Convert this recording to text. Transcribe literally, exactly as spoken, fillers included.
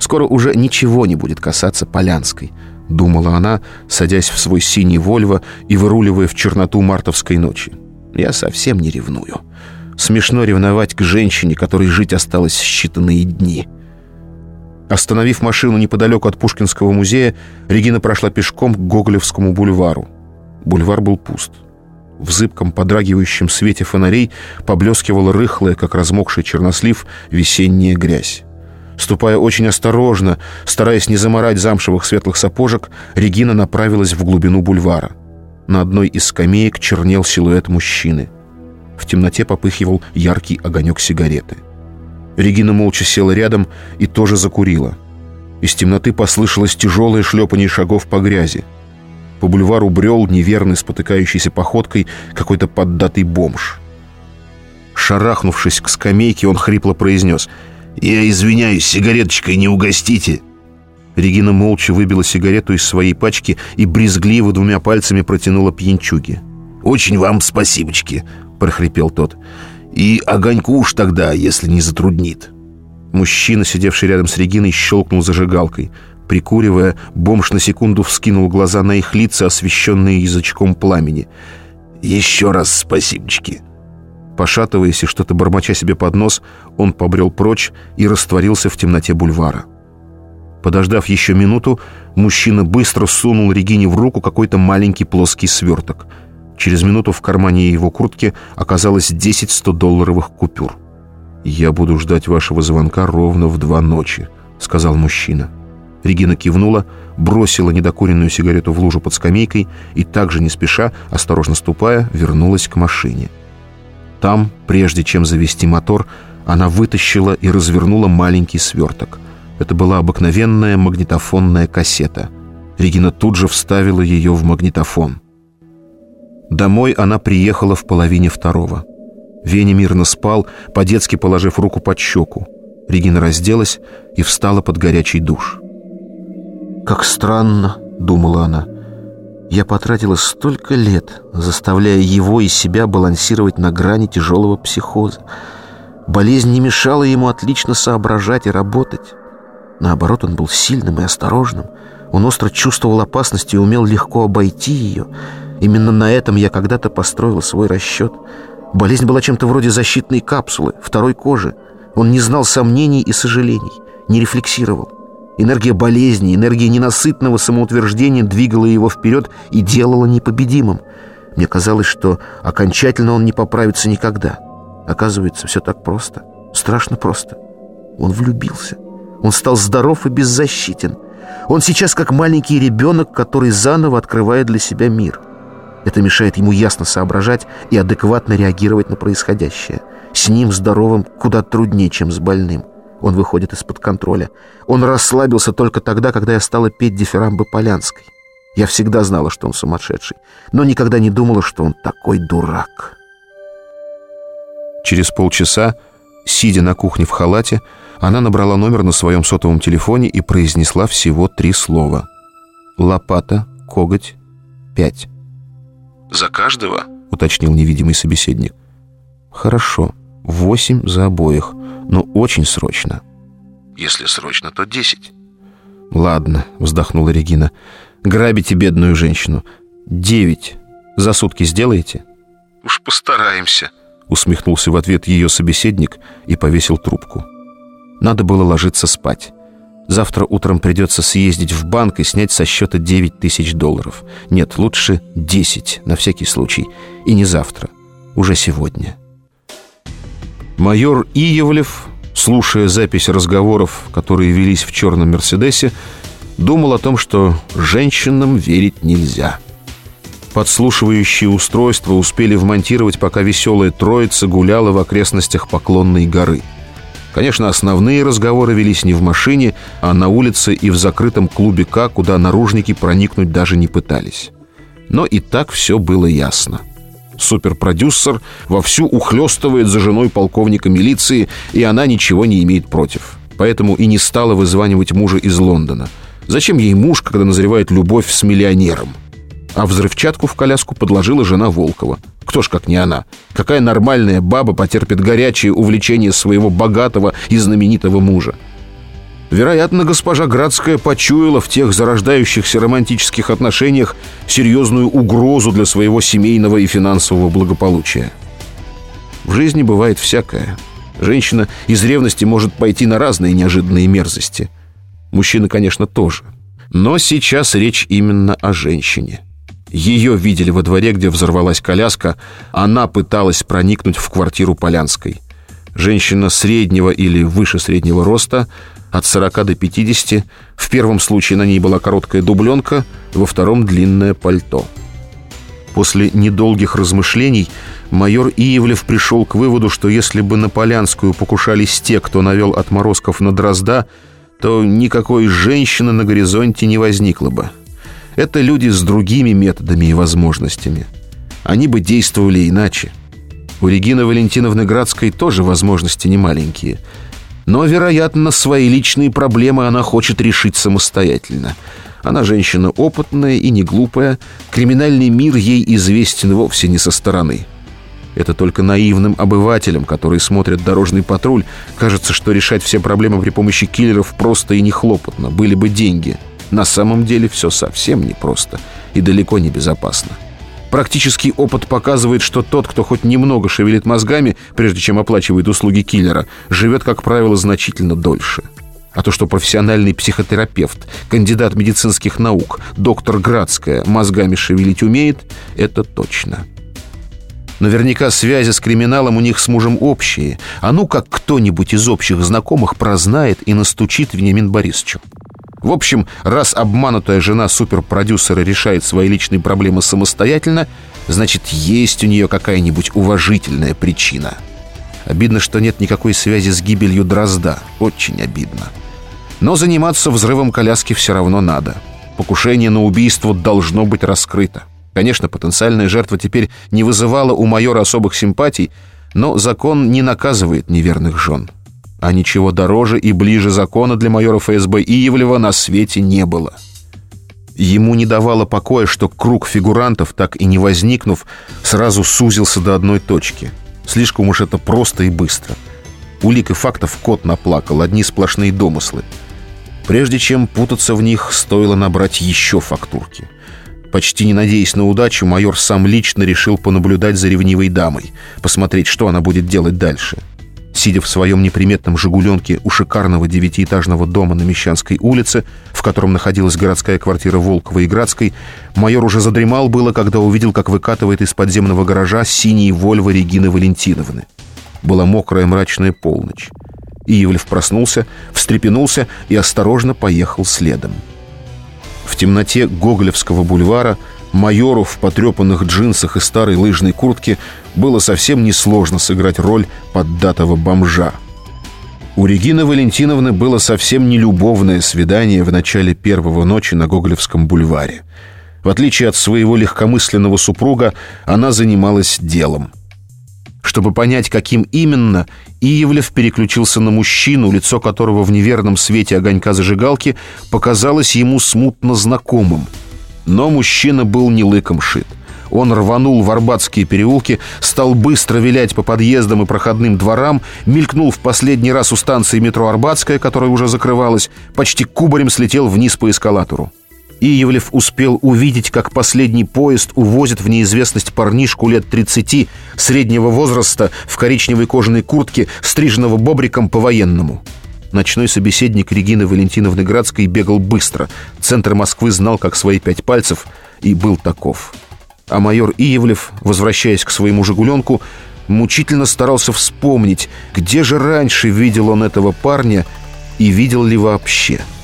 Скоро уже ничего не будет касаться Полянской, думала она, садясь в свой синий «Вольво» и выруливая в черноту мартовской ночи. Я совсем не ревную. Смешно ревновать к женщине, которой жить осталось считанные дни. Остановив машину неподалеку от Пушкинского музея, Регина прошла пешком к Гоголевскому бульвару. Бульвар был пуст. В зыбком подрагивающем свете фонарей поблескивала рыхлая, как размокший чернослив, весенняя грязь. Ступая очень осторожно, стараясь не замарать замшевых светлых сапожек, Регина направилась в глубину бульвара. На одной из скамеек чернел силуэт мужчины. В темноте попыхивал яркий огонек сигареты. Регина молча села рядом и тоже закурила. Из темноты послышалось тяжелое шлепанье шагов по грязи. По бульвару брел, неверной спотыкающейся походкой, какой-то поддатый бомж. Шарахнувшись к скамейке, он хрипло произнес: «Я извиняюсь, сигареточкой не угостите?» Регина молча выбила сигарету из своей пачки и брезгливо двумя пальцами протянула пьянчуге. «Очень вам спасибочки», — прохрипел тот. «И огоньку уж тогда, если не затруднит». Мужчина, сидевший рядом с Региной, щелкнул зажигалкой. Прикуривая, бомж на секунду вскинул глаза на их лица, освещенные язычком пламени. «Еще раз спасибочки». Пошатываясь и что-то бормоча себе под нос, он побрел прочь и растворился в темноте бульвара. Подождав еще минуту, мужчина быстро сунул Регине в руку какой-то маленький плоский сверток. Через минуту в кармане его куртки оказалось десять сто-долларовых купюр. «Я буду ждать вашего звонка ровно в два ночи», — сказал мужчина. Регина кивнула, бросила недокуренную сигарету в лужу под скамейкой и также не спеша, осторожно ступая, вернулась к машине. Там, прежде чем завести мотор, она вытащила и развернула маленький сверток. Это была обыкновенная магнитофонная кассета. Регина тут же вставила ее в магнитофон. Домой она приехала в половине второго. Веня мирно спал, по-детски положив руку под щеку. Регина разделась и встала под горячий душ. «Как странно», — думала она. «Я потратила столько лет, заставляя его и себя балансировать на грани тяжелого психоза. Болезнь не мешала ему отлично соображать и работать. Наоборот, он был сильным и осторожным. Он остро чувствовал опасность и умел легко обойти ее. Именно на этом я когда-то построила свой расчет. Болезнь была чем-то вроде защитной капсулы, второй кожи. Он не знал сомнений и сожалений, не рефлексировал. Энергия болезни, энергия ненасытного самоутверждения двигала его вперед и делала непобедимым. Мне казалось, что окончательно он не поправится никогда. Оказывается, все так просто, страшно просто. Он влюбился. Он стал здоров и беззащитен. Он сейчас как маленький ребенок, который заново открывает для себя мир. Это мешает ему ясно соображать и адекватно реагировать на происходящее. С ним, здоровым, куда труднее, чем с больным. Он выходит из-под контроля. Он расслабился только тогда, когда я стала петь дифирамбы Полянской. Я всегда знала, что он сумасшедший, но никогда не думала, что он такой дурак. Через полчаса, сидя на кухне в халате, она набрала номер на своем сотовом телефоне и произнесла всего три слова. «Лопата, коготь, пять». «За каждого?» — уточнил невидимый собеседник. «Хорошо, восемь за обоих, но очень срочно». «Если срочно, то десять». «Ладно», — вздохнула Регина. «Грабите бедную женщину. Девять. За сутки сделаете?» «Уж постараемся», — усмехнулся в ответ ее собеседник и повесил трубку. Надо было ложиться спать. Завтра утром придется съездить в банк и снять со счета девять тысяч долларов. Нет, лучше десять, на всякий случай. И не завтра, уже сегодня. Майор Иевлев, слушая запись разговоров, которые велись в черном «Мерседесе», думал о том, что женщинам верить нельзя. Подслушивающие устройства успели вмонтировать, пока веселая троица гуляла в окрестностях Поклонной горы. Конечно, основные разговоры велись не в машине, а на улице и в закрытом клубе К, куда наружники проникнуть даже не пытались. Но и так все было ясно. Суперпродюсер вовсю ухлёстывает за женой полковника милиции, и она ничего не имеет против. Поэтому и не стала вызванивать мужа из Лондона. Зачем ей муж, когда назревает любовь с миллионером? А взрывчатку в коляску подложила жена Волкова. Кто ж как не она? Какая нормальная баба потерпит горячее увлечение своего богатого и знаменитого мужа? Вероятно, госпожа Градская почуяла в тех зарождающихся романтических отношениях серьезную угрозу для своего семейного и финансового благополучия. В жизни бывает всякое. Женщина из ревности может пойти на разные неожиданные мерзости. Мужчина, конечно, тоже. Но сейчас речь именно о женщине. Ее видели во дворе, где взорвалась коляска. Она пыталась проникнуть в квартиру Полянской. Женщина среднего или выше среднего роста, от сорока до пятидесяти. В первом случае на ней была короткая дубленка, во втором длинное пальто. После недолгих размышлений майор Иевлев пришел к выводу, что если бы на Полянскую покушались те, кто навел отморозков на Дрозда, то никакой женщины на горизонте не возникло бы. Это люди с другими методами и возможностями. Они бы действовали иначе. У Регины Валентиновны Градской тоже возможности немаленькие. Но, вероятно, свои личные проблемы она хочет решить самостоятельно. Она женщина опытная и не глупая. Криминальный мир ей известен вовсе не со стороны. Это только наивным обывателям, которые смотрят «Дорожный патруль», кажется, что решать все проблемы при помощи киллеров просто и не хлопотно. Были бы деньги. На самом деле все совсем непросто и далеко не безопасно. Практический опыт показывает, что тот, кто хоть немного шевелит мозгами, прежде чем оплачивает услуги киллера, живет, как правило, значительно дольше. А то, что профессиональный психотерапевт, кандидат медицинских наук, доктор Градская мозгами шевелить умеет, это точно. Наверняка связи с криминалом у них с мужем общие. А ну как кто-нибудь из общих знакомых прознает и настучит Вениамину Борисовичу. В общем, раз обманутая жена суперпродюсера решает свои личные проблемы самостоятельно, значит, есть у нее какая-нибудь уважительная причина. Обидно, что нет никакой связи с гибелью Дрозда. Очень обидно. Но заниматься взрывом коляски все равно надо. Покушение на убийство должно быть раскрыто. Конечно, потенциальная жертва теперь не вызывала у майора особых симпатий, но закон не наказывает неверных жен. А ничего дороже и ближе закона для майора эф эс бэ Иевлева на свете не было. Ему не давало покоя, что круг фигурантов, так и не возникнув, сразу сузился до одной точки. Слишком уж это просто и быстро. Улик и фактов кот наплакал, одни сплошные домыслы. Прежде чем путаться в них, стоило набрать еще фактурки. Почти не надеясь на удачу, майор сам лично решил понаблюдать за ревнивой дамой, посмотреть, что она будет делать дальше. Сидя в своем неприметном «Жигуленке» у шикарного девятиэтажного дома на Мещанской улице, в котором находилась городская квартира Волковой и Градской, майор уже задремал было, когда увидел, как выкатывает из подземного гаража синий «Вольво» Регины Валентиновны. Была мокрая мрачная полночь. Иевлев проснулся, встрепенулся и осторожно поехал следом. В темноте Гоголевского бульвара майору в потрепанных джинсах и старой лыжной куртке было совсем несложно сыграть роль поддатого бомжа. У Регины Валентиновны было совсем не любовное свидание в начале первого ночи на Гоголевском бульваре. В отличие от своего легкомысленного супруга, она занималась делом. Чтобы понять, каким именно, Иевлев переключился на мужчину, лицо которого в неверном свете огонька зажигалки показалось ему смутно знакомым. Но мужчина был не лыком шит. Он рванул в Арбатские переулки, стал быстро вилять по подъездам и проходным дворам, мелькнул в последний раз у станции метро Арбатская, которая уже закрывалась, почти кубарем слетел вниз по эскалатору. Иевлев успел увидеть, как последний поезд увозит в неизвестность парнишку лет тридцати, среднего возраста, в коричневой кожаной куртке, стриженного бобриком по-военному. Ночной собеседник Регины Валентиновны Градской бегал быстро. Центр Москвы знал как свои пять пальцев и был таков. А майор Иевлев, возвращаясь к своему «Жигуленку», мучительно старался вспомнить, где же раньше видел он этого парня и видел ли вообще.